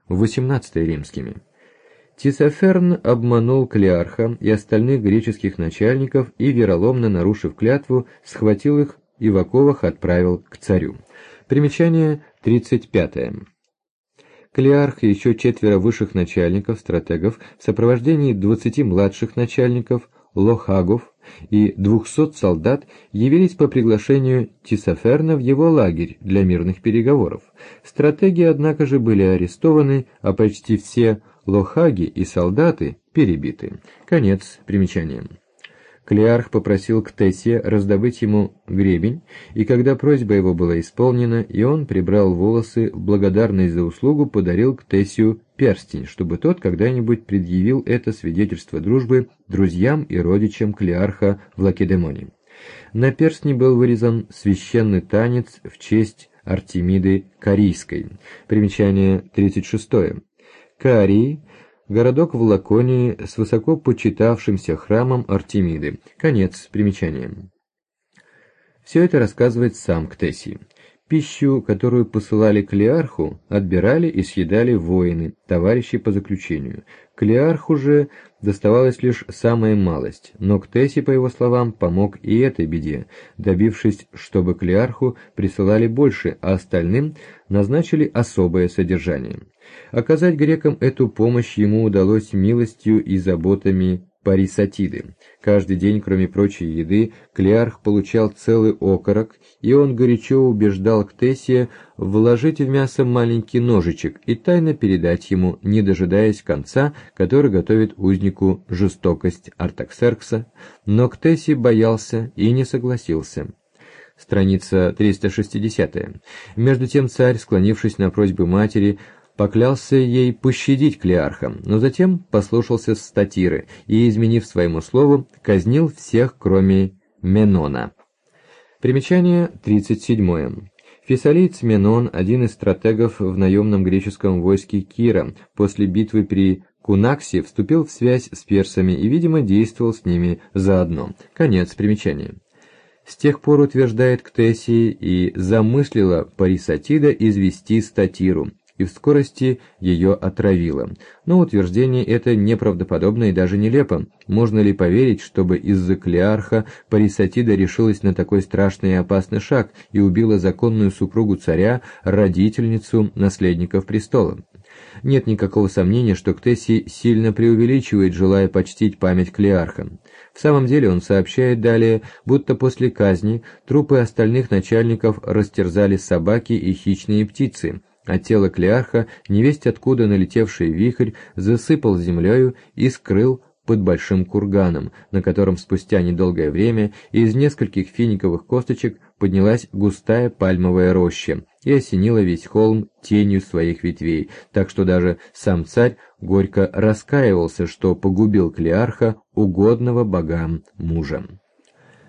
в XVIII римскими. Тисоферн обманул Клеарха и остальных греческих начальников и, вероломно нарушив клятву, схватил их и в оковах отправил к царю. Примечание 35. Клеарх и еще 4 высших начальников, стратегов, в сопровождении 20 младших начальников, лохагов и 200 солдат явились по приглашению Тисоферна в его лагерь для мирных переговоров. Стратеги, однако же, были арестованы, а почти все лохаги и солдаты перебиты. Конец примечания. Клеарх попросил Ктесия раздобыть ему гребень, и когда просьба его была исполнена, и он прибрал волосы, в благодарность за услугу подарил Ктесию перстень, чтобы тот когда-нибудь предъявил это свидетельство дружбы друзьям и родичам Клеарха в Лакедемоне. На перстне был вырезан священный танец в честь Артемиды Карийской. Примечание 36. Карий — городок в Лаконии с высоко почитавшимся храмом Артемиды. Конец примечания. Все это рассказывает сам Ктесий. Пищу, которую посылали Клеарху, отбирали и съедали воины, товарищи по заключению. Клеарху же доставалась лишь самая малость, но Ктесий, по его словам, помог и этой беде, добившись, чтобы Клеарху присылали больше, а остальным назначили особое содержание. Оказать грекам эту помощь ему удалось милостью и заботами Парисатиды. Каждый день, кроме прочей еды, Клеарх получал целый окорок, и он горячо убеждал Ктесия вложить в мясо маленький ножичек и тайно передать ему, не дожидаясь конца, который готовит узнику жестокость Артаксеркса, но Ктесий боялся и не согласился. Страница 360. Между тем царь, склонившись на просьбы матери, поклялся ей пощадить Клеарха, но затем послушался статиры и, изменив своему слову, казнил всех, кроме Менона. Примечание 37. Фессалиец Менон, один из стратегов в наемном греческом войске Кира, после битвы при Кунаксе вступил в связь с персами и, видимо, действовал с ними заодно. Конец примечания. С тех пор, утверждает Ктесий, и замыслила Парисатида извести статиру, и в скорости ее отравила. Но утверждение это неправдоподобно и даже нелепо. Можно ли поверить, чтобы из-за Клеарха Парисатида решилась на такой страшный и опасный шаг и убила законную супругу царя, родительницу наследников престола? Нет никакого сомнения, что Ктесий сильно преувеличивает, желая почтить память Клеарха. В самом деле он сообщает далее, будто после казни трупы остальных начальников растерзали собаки и хищные птицы, а тело Клеарха, невесть откуда налетевший вихрь, засыпал землею и скрыл под большим курганом, на котором спустя недолгое время из нескольких финиковых косточек поднялась густая пальмовая роща и осенила весь холм тенью своих ветвей, так что даже сам царь горько раскаивался, что погубил Клеарха, угодного богам мужа.